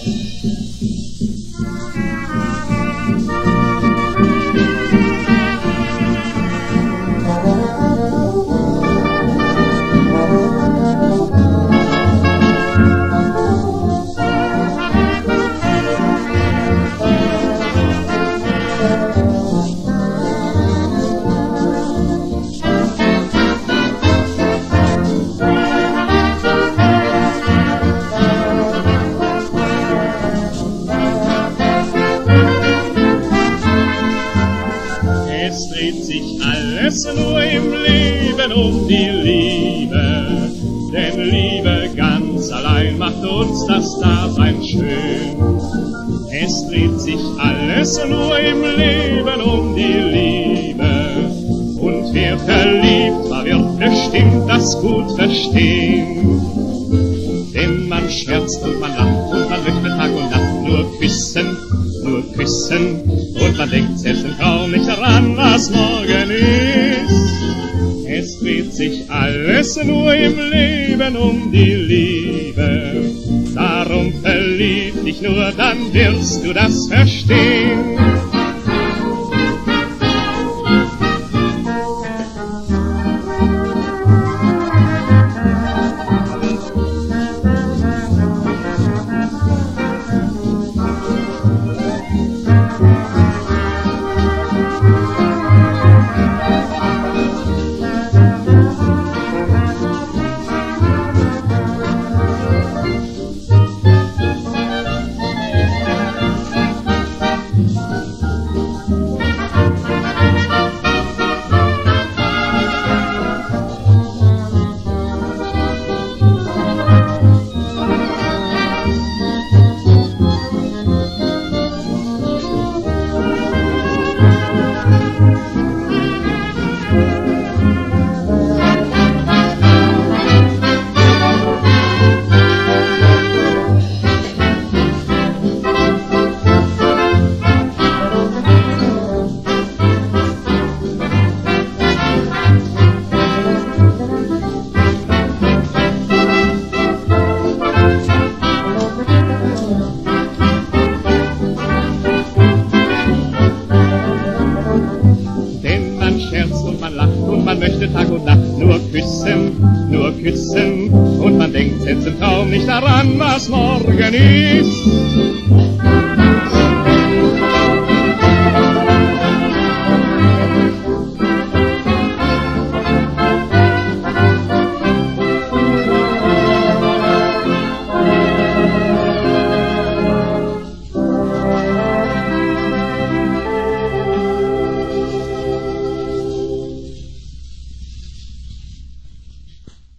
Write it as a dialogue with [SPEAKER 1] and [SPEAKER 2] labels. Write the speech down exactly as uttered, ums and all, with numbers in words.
[SPEAKER 1] Es dreht sich alles nur im Leben um die Liebe, denn Liebe ganz allein macht uns das Dasein schön. Es dreht sich alles nur im Leben um die Liebe, und wer verliebt war, wird bestimmt das gut verstehen. Denn man schwärzt und man lacht und man möchte Tag und Nacht nur küssen, nur küssen, und man denkt selbst im Traum nicht daran, was morgen ist. Es dreht sich alles nur im Leben um die Liebe, darum verlieb dich nur, dann wirst du das verstehen. Man möchte Tag und Nacht nur küssen, nur küssen, und man denkt selbst im Traum nicht daran, was morgen ist.